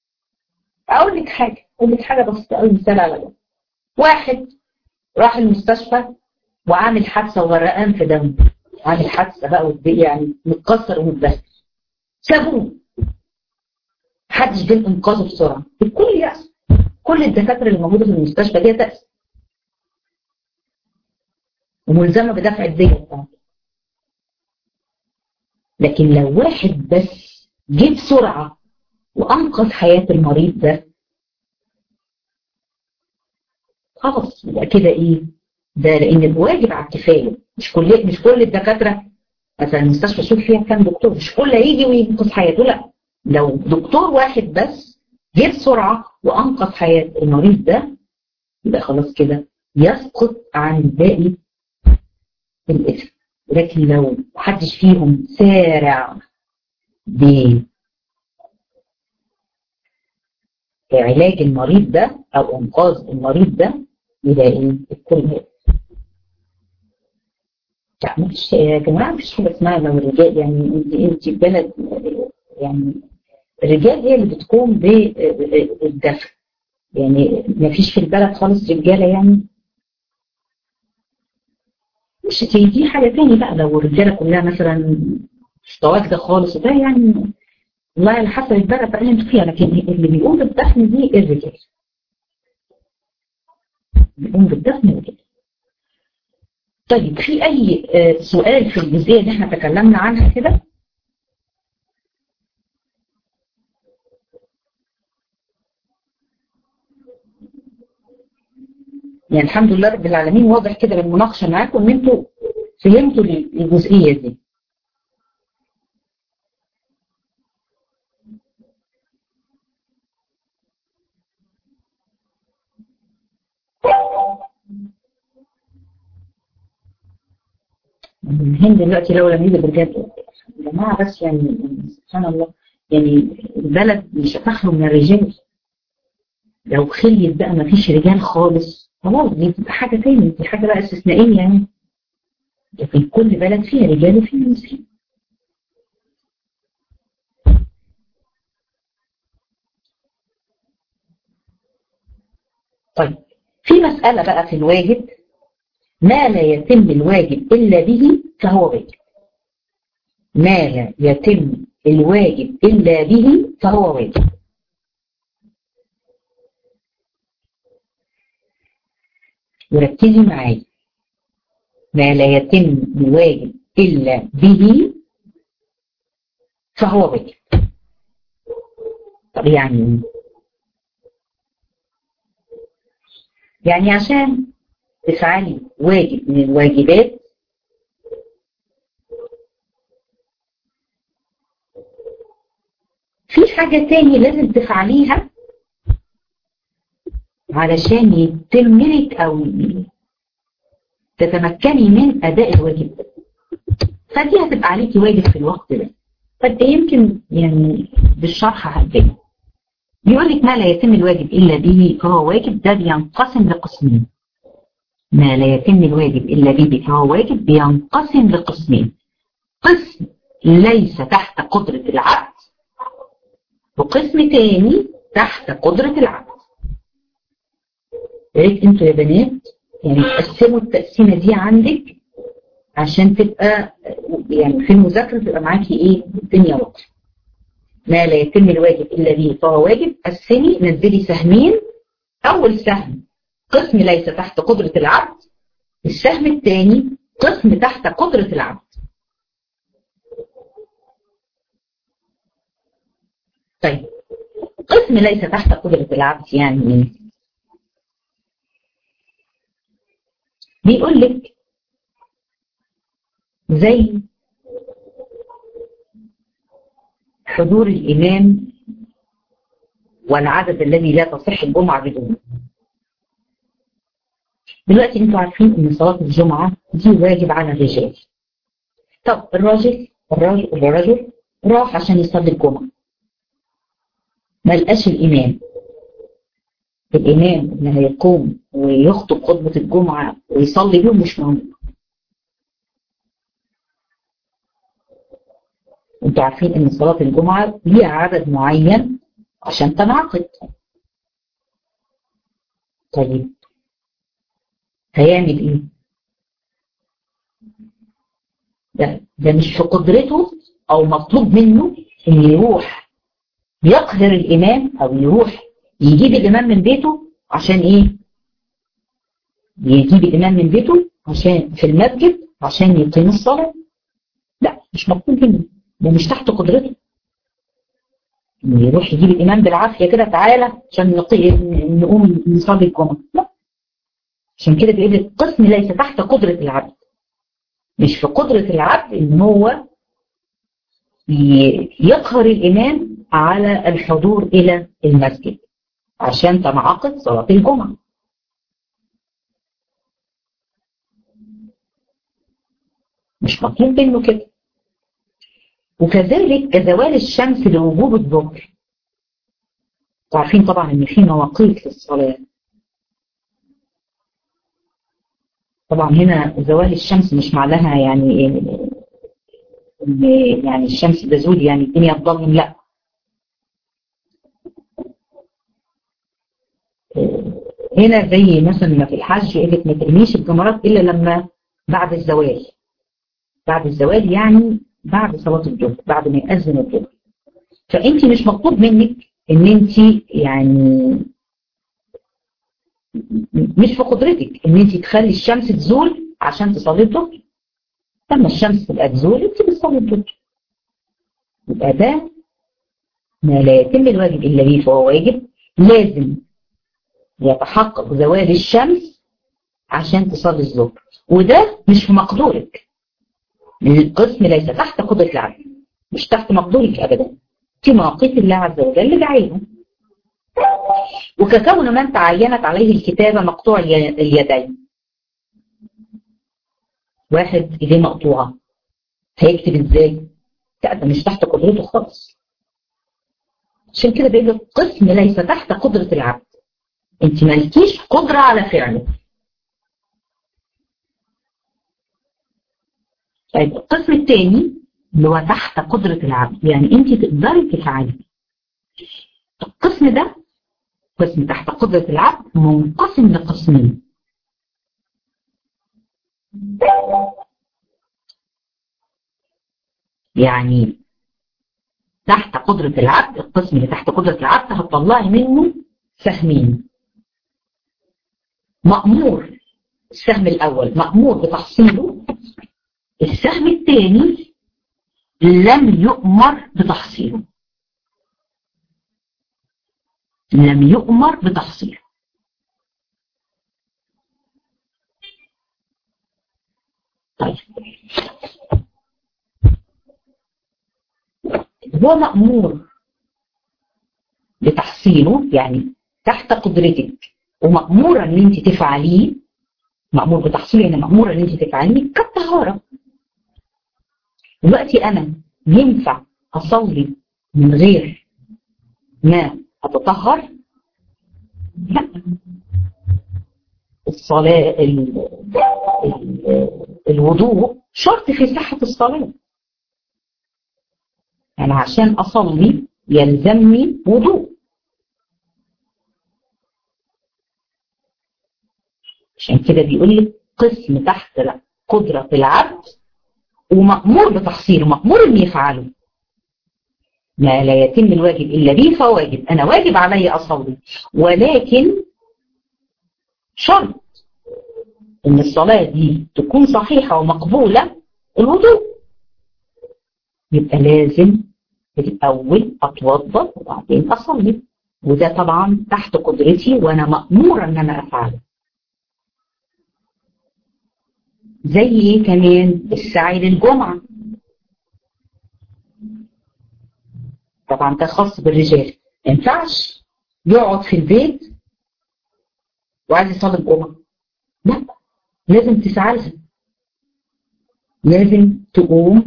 اقول لك حاجه بسيطه قوي، مثال على ده. واحد راح المستشفى وعامل حادثه وغرقان في دم، عامل حادثه بقى يعني متكسر ومتبهدل، سابوه، محدش جه انقاذه بسرعه، الكل يأس، كل الدكاتره اللي موجوده في المستشفى دي تأس وملزمه بدفع الديه بتاعته. لكن لو واحد بس جه بسرعه وانقذ حياه المريض ده، خلاص يبقى كده ايه ده، لان الواجب على الكفايه، مش كل الدكاتره. مثلا المستشفى شوف فيها كام دكتور، مش كل هيجي وينقذ حياته، لا لو دكتور واحد بس جه بسرعه وانقذ حياه المريض ده يبقى خلاص كده يسقط عن باقي الاثم. لكن لو محدش فيهم سارع بعلاج المريض ده او انقاذ المريض ده يبقى ايه الكل. لا مش يا جماعه، مفيش حاجه اسمها لو الرجال، يعني انت بلد، يعني الرجال هي اللي بتقوم بالدفع، يعني مفيش في البلد خالص رجاله يعني. مش دي حاجه تاني بقى، لو الرجاله كلها مثلا مش متواجده خالص ده يعني والله على حسب البلد بقى اللي انتوا فيها، لكن اللي بيقوم بالدفن دي الرجال، بيقوم بالدفن الرجال. طيب في اي سؤال في الجزئيه اللي احنا تكلمنا عنها كده؟ يعني الحمد لله رب العالمين، واضح كده بالمناقشه معاكم ان انتوا فهمتوا الجزئيه دي. الهند دلوقتي لو لم يوجد رجال يا جماعه، بس يعني سبحان الله، يعني البلد مش هتخلو من الرجال. لو خليت بقى ما فيش رجال خالص خلاص دي بتبقى حاجة تاني، دي حاجة بقى استثنائية يعني. لكن كل بلد فيها رجال وفيها نساء. طيب في مسألة بقى في الواجب، ما لا يتم الواجب إلا به فهو واجب. ما لا يتم الواجب إلا به فهو واجب. وركزي معايا، ما لا يتم الواجب إلا به فهو واجب. طب يعني يعني عشان تفعلي واجب من الواجبات في حاجة تاني لازم تفعليها علشان يتم لك أو تتمكني من أداء الواجب ده. فدي هتبقى عليكي واجب في الوقت ده. قد يمكن يعني بالشرح هتبين. بيقول لك ما لا يتم الواجب إلا به فهو واجب، ده بينقسم لقسمين. ما لا يتم الواجب إلا به فهو واجب بينقسم لقسمين. قسم ليس تحت قدرة العبد، وقسم تاني تحت قدرة العبد. يا ريت انتوا يا بنات يعني تقسموا التقسيمة دي عندك عشان تبقى يعني في المذاكرة تبقى معاكي ايه الدنيا واضحة. ما لا يتم الواجب إلا به فهو واجب، قسمي نزلي سهمين. أول سهم قسم ليس تحت قدرة العبد، السهم الثاني قسم تحت قدرة العبد. طيب قسم ليس تحت قدرة العبد يعني ايه؟ بيقول لك زي حضور الإمام والعدد الذي لا تصح الجمعة بدونه. دلوقتي انتوا عارفين ان صلاة الجمعة دي واجب على الرجال. طب الرجل راح عشان يصلي الجمعة، ما لقاش الإمام اللي هيقوم ويخطب خطبة الجمعة ويصلي بيهم مش موجود. انتوا عارفين ان صلاة الجمعة ليها عدد معين عشان تنعقد. طيب هيعمل ايه؟ ده مش في قدرته او مطلوب منه ان يروح يقهر الامام او يروح يجيب الامام من بيته. عشان ايه؟ يجيب الامام من بيته عشان في المسجد عشان يقيم الصلاة. لا مش مطلوب منه، ده مش تحت قدرته انه يروح يجيب الامام بالعافية كده تعالى عشان نقوم نصلي الجمعة. لا، عشان كده بيقول القسم ليس تحت قدرة العبد. مش في قدرة العبد ان هو يقهر الامام على الحضور الى المسجد عشان تنعقد صلاة الجمعة. مش مطلوب منه كده. وكذلك كزوال الشمس لوجوب الظهر. عارفين طبعا ان في مواقيت للصلاة. طبعا هنا زوال الشمس مش معناها يعني يعني الشمس تزول يعني الدنيا تضلم، لا. هنا زي مثلا ما في الحج قالت ما ترميش الجمرات الا لما بعد الزوال. بعد الزوال يعني بعد صلاة الظهر، بعد ما يأذن الظهر. فانت مش مطلوب منك ان انت يعني مش في قدرتك ان انت تخلي الشمس تزول عشان تصلي الظهر. لما الشمس تبقى تزول انت بتصلي الظهر. يبقى ده ما لا يتم الواجب الا به فهو واجب. لازم يتحقق زوال الشمس عشان تصلي الظهر، وده مش في مقدورك. القسم ليس تحت قدرة العبد، مش تحت مقدورك ابدا. في مواقيت الله عز وجل بعينه. وككون من تعينت عليه الكتابة مقطوع اليدين. واحد ايديه مقطوعة هيكتب ازاي؟ لا ده مش تحت قدرته خالص. عشان كده بيقول لك قسم ليس تحت قدرة العبد، انت مالكيش قدرة على فعله. طيب القسم الثاني اللي هو تحت قدرة العبد، يعني انت تقدري تفعلي. القسم ده قسم تحت قدرة العبد منقسم لقسمين. يعني تحت قدرة العبد، القسم اللي تحت قدرة العبد هتطلعي منه سهمين. مأمور السهم الأول مأمور بتحصيله، السهم الثاني لم يؤمر بتحصيله. لم يؤمر بتحصيله. طيب هو مأمور بتحصيله يعني تحت قدرتك ومأمورة ان انت تفعليه. مأمور بتحصيله يعني مأمورة ان انت تفعليه كالطهارة. دلوقتي انا ينفع اصلي من غير ما اتطهر؟ لا. الصلاة الوضوء شرط في صحة الصلاة. يعني عشان اصلي يلزمني وضوء. عشان كده بيقول لي قسم تحت قدرة العبد ومأمور بتحصيله، مأمور ان يفعله. ما لا يتم الواجب الا به فهو واجب. انا واجب علي اصلي، ولكن شرط ان الصلاة دي تكون صحيحة ومقبولة الوضوء. يبقى لازم الاول اتوضا وبعدين اصلي، وده طبعا تحت قدرتي وانا مأمورة ان انا افعله. زي ايه كمان؟ السعي للجمعة. طبعا ده خاص بالرجال، ما ينفعش يقعد في البيت وعايز يصلي الجمعة. لا، لازم تسعى لها. لازم تقوم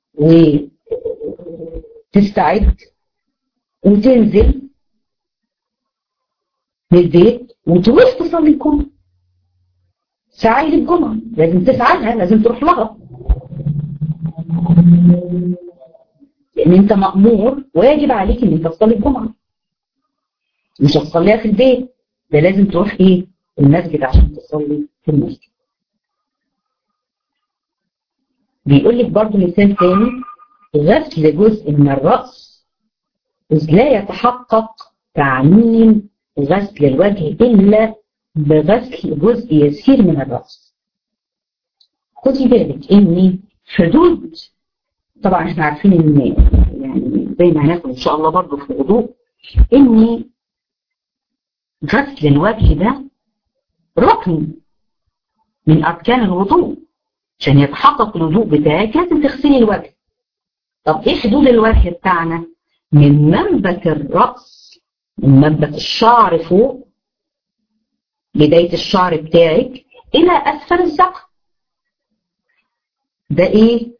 وتستعد وتنزل من البيت وتروح تصلي الجمعة. سعي للجمعة لازم تسعى لها، لازم تروح لها، لأن أنت مأمور واجب عليك إن أنت تصلي الجمعة. مش هتصليها في البيت، ده لازم تروح إيه؟ المسجد عشان تصلي في المسجد. بيقول لك برضه مثال تاني، غسل جزء من الرأس، إذ لا يتحقق تعميم غسل الوجه إلا بغسل جزء يسير من الرأس. خدي بالك إن حدود، طبعا احنا عارفين إن يعني زي ما هناخد إن شاء الله برضه في الوضوء، إن غسل الوجه ده ركن من أركان الوضوء. عشان يتحقق الوضوء بتاعك لازم تغسلي الوجه. طب ايه حدود الوجه بتاعنا؟ من منبت الرأس، من منبت الشعر فوق، بداية الشعر بتاعك إلى أسفل الذقن. ده إيه؟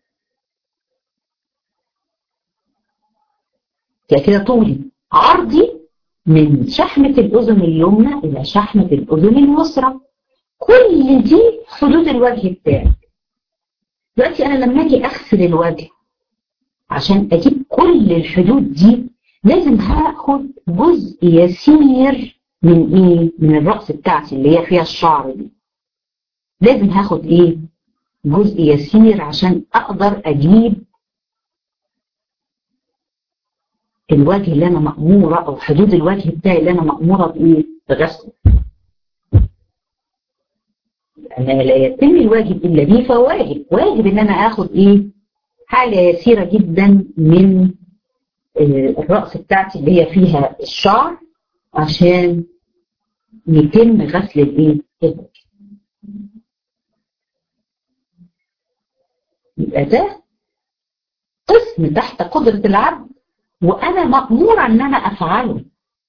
كده طولي. عرضي من شحمة الأذن اليمنى إلى شحمة الأذن اليسرى. كل دي حدود الوجه بتاعك. دلوقتي أنا لما أجي أغسل الوجه عشان أجيب كل الحدود دي لازم هاخد جزء يسير من إيه؟ من الرأس بتاعتي اللي هي فيها الشعر دي. لازم هاخد إيه؟ جزء يسير عشان أقدر أجيب الوجه اللي أنا مأمورة، أو حدود الوجه بتاعي اللي أنا مأمورة بإيه؟ بغسله. أنا لا يتم الواجب إلا به فهو واجب. واجب إن أنا آخد إيه؟ حاجة يسيرة جدا من الرأس بتاعتي اللي هي فيها الشعر عشان يتم غسل الإيه؟ الوجه. يبقى ده قسم تحت قدرة العبد وأنا مأمورة إن أنا أفعله.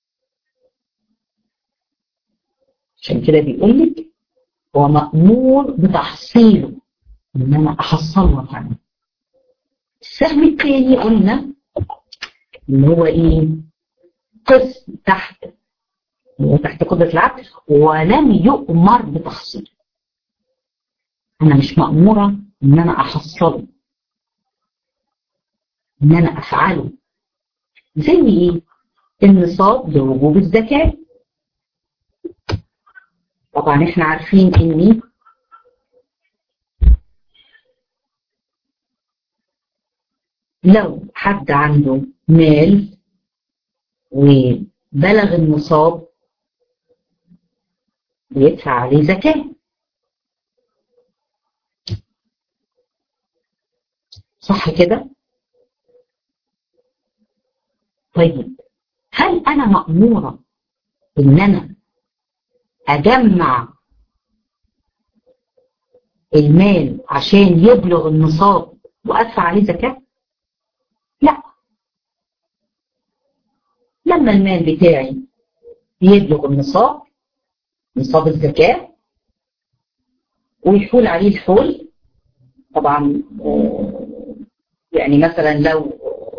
عشان كده بيقول لك هو مأمور بتحصيله، إن أنا أحصله وأفعله. السهم الثاني قلنا إن هو إيه؟ قسم تحت قدرة العبد ولم يؤمر بتحصيله. أنا مش مأمورة إن أنا أحصله، إن أنا أفعله. زي إيه؟ النصاب لوجوب الزكاة. طبعا إحنا عارفين إن لو حد عنده مال وبلغ النصاب بيدفع عليه زكاة، صح كده؟ طيب هل أنا مأمورة إن أنا أجمع المال عشان يبلغ النصاب وأدفع عليه زكاة؟ لا. لما المال بتاعي يبلغ النصاب، نصاب الزكاة، ويحول عليه الحول، طبعا يعني مثلا لو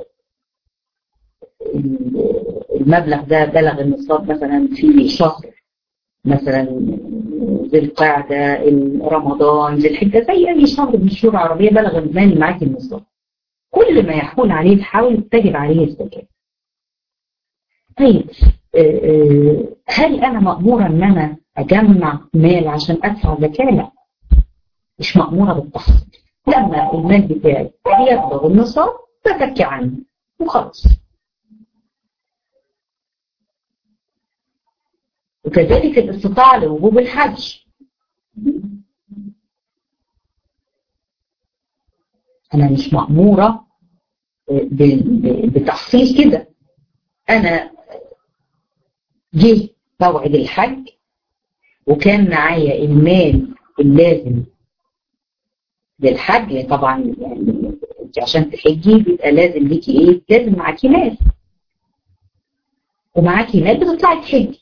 المبلغ ده بلغ النصاب مثلا في شهر، مثلا ذي القعدة، رمضان، ذي الحجة، زي أي شهر من الشهور العربية بلغ المال معاك النصاب، كل ما يحول عليه الحول تجب عليه الزكاة. طيب هل أنا مأمورة إن أنا أجمع مال عشان أدفع زكاة؟ لا، مش مأمورة بالتحصيل. لما المال بتاعي يبلغ النصاب بزكي عنه وخلاص. وكذلك الاستطاعة لوجوب الحج. أنا مش مأمورة بتحصيل كده. أنا جه موعد الحج وكان معايا المال اللازم للحج. طبعا يعني انت عشان تحجي بيبقى لازم ليكي ايه؟ لازم معاكي مال، ومعاكي مال بتطلعي تحجي.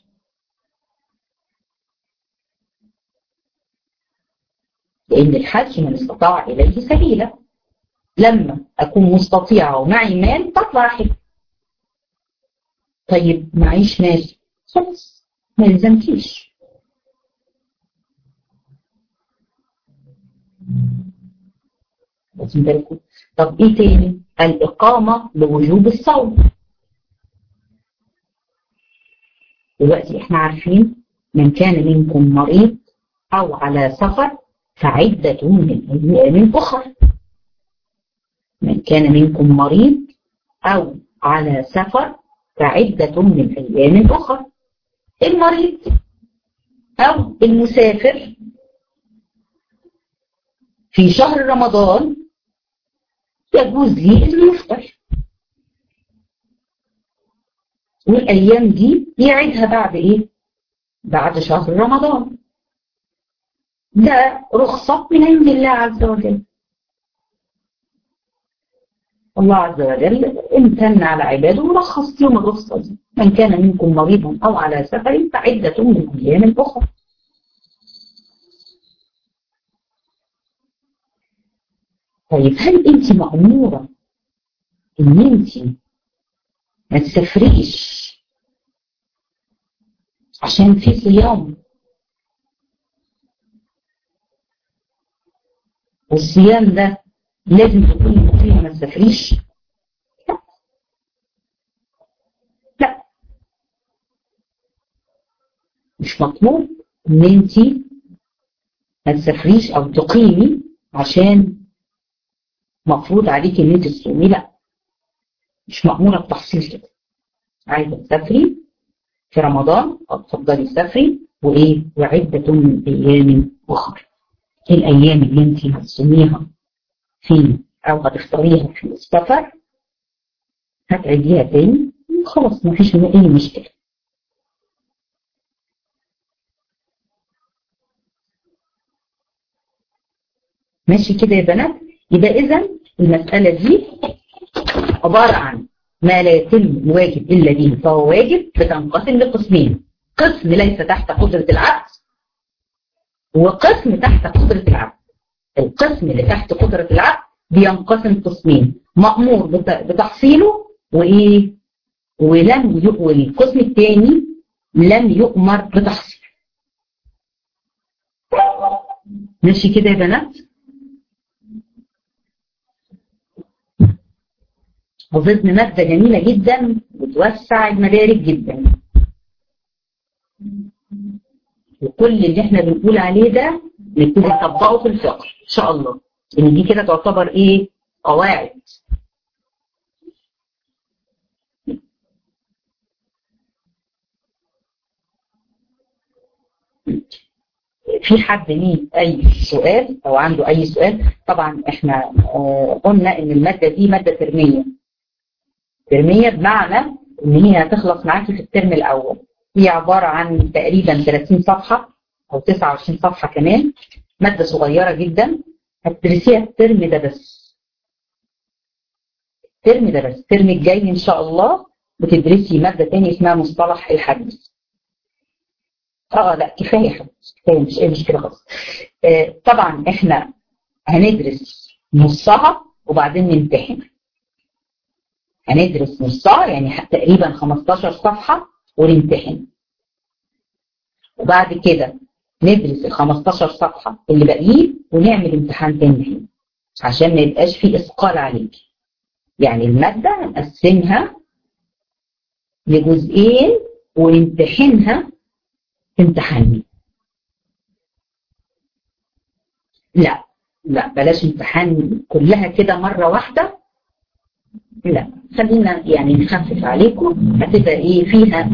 لأن الحج من استطاع إليه سبيلا. لما أكون مستطيعة ومعي مال بطلع أحج. طيب معيش مال، خلاص ما يلزمكيش. واخدين بالكم؟ طب إيه تاني؟ الإقامة لوجوب الصوم. دلوقتي إحنا عارفين من كان منكم مريض أو على سفر فعدة من أيام أخرى. من كان منكم مريض أو على سفر فعدة من أيام أخرى. المريض أو المسافر في شهر رمضان يجوز لي أن يفطر، والأيام دي يعيدها بعد إيه؟ بعد شهر رمضان. ده رخصة من عند الله عز وجل. الله عز وجل امتن على عباده ورخص لهم الرخصة دي. من كان منكم مريضا أو على سفر فعدة من أيام أخرى. طيب هل أنت مأمورة إن أنت ما تسافريش عشان في صيام، والصيام ده لازم تكوني مقيمة ما تسافريش؟ لا، مش مطلوب ان انت ما تسافريش او تقيمي عشان مفروض عليك ان انت تصومي. لا، مش مأمورة بتحصيل كده. عايزة تسافري في رمضان اتفضلي سافري، وايه؟ وعدة من ايام اخرى. الايام اللي انت هتصوميها في او هتفطريها في السفر هتعيديها تاني خلاص، مفيش اي مشكلة. ماشي كده يا بنات؟ يبقى اذا المسألة دي عبارة عن ما لا يتم الواجب إلا به فهو واجب، بتنقسم لقسمين: قسم ليس تحت قدرة العبد، وقسم تحت قدرة العبد. القسم اللي تحت قدرة العبد بينقسم قسمين: مأمور بتحصيله وإيه؟ والقسم الثاني لم يؤمر بتحصيل. ماشي كده يا بنات؟ أظن مادة جميلة جدا بتوسع المدارك جدا، وكل اللي احنا بنقول عليه ده نبتدي نطبقه في الفقه ان شاء الله، لان دي كده تعتبر ايه؟ قواعد. في حد ليه اي سؤال او عنده اي سؤال؟ طبعا احنا قلنا ان الماده دي ماده ترميه. ترميه بمعنى ان هي هتخلص معاكي في الترم الاول. هي عباره عن تقريبا 30 صفحه او 29 صفحه كمان، ماده صغيره جدا هتدرسيها الترم ده بس. الترم ده بس، الترم الجاي ان شاء الله بتدرسي ماده ثانيه اسمها مصطلح الحديث. لا كفايه حديث، كفايه، مش ايه مشكله خالص. طبعا احنا هندرس نصها وبعدين نمتحن. هندرس نصها يعني تقريبا 15 صفحه ونمتحن، وبعد كده ندرس ال 15 صفحه اللي باقيين ونعمل امتحان تاني فيه عشان ما يبقاش فيه اثقال عليك. يعني الماده هنقسمها لجزئين ونمتحنها امتحانين. لا بلاش امتحان كلها كده مرة واحدة، لا خلينا يعني نخفف عليكم. هتبقى ايه؟ فيها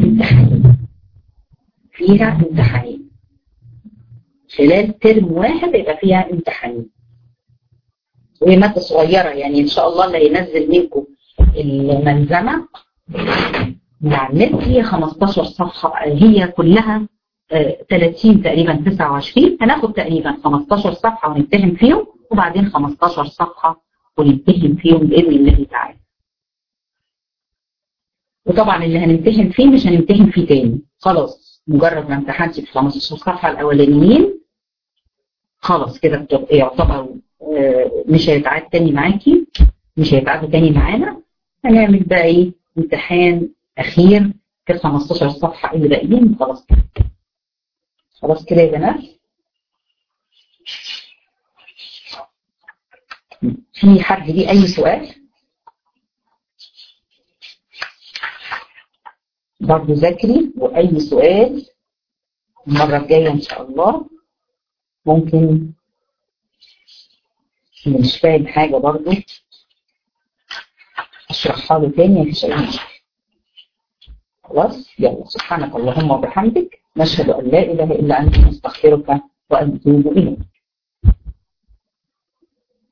امتحانين خلال ترم واحد، يبقى فيها امتحانين. وهي مادة صغيرة يعني ان شاء الله اللي ينزل منكم الملزمة من على النت هي 15 صفحة، هي كلها 30 تقريبا 29. هناخد تقريبا 15 صفحة ونمتحن فيهم، وبعدين 15 صفحة ونمتحن فيهم بإذن الله تعالى. وطبعا اللي هنمتحن فيه مش هنمتحن فيه تاني خلاص، مجرد ما امتحنتي في 15 صفحة الأولانيين خلاص كده يعتبر مش هيتعاد تاني معاكي، مش هيتعادوا تاني معانا. هنعمل بقى ايه؟ امتحان أخير في 15 صفحة اللي باقيين. خلاص كده يا بنات؟ في حد ليه أي سؤال؟ برضه ذاكري، وأي سؤال المرة الجاية إن شاء الله ممكن اللي مش فاهم حاجة برضه أشرحها له تاني، مفيش أي مشكلة. خلاص يلا، سبحانك اللهم وبحمدك نشهد أن لا إله إلا أنت نستغفرك وأتوب إليك.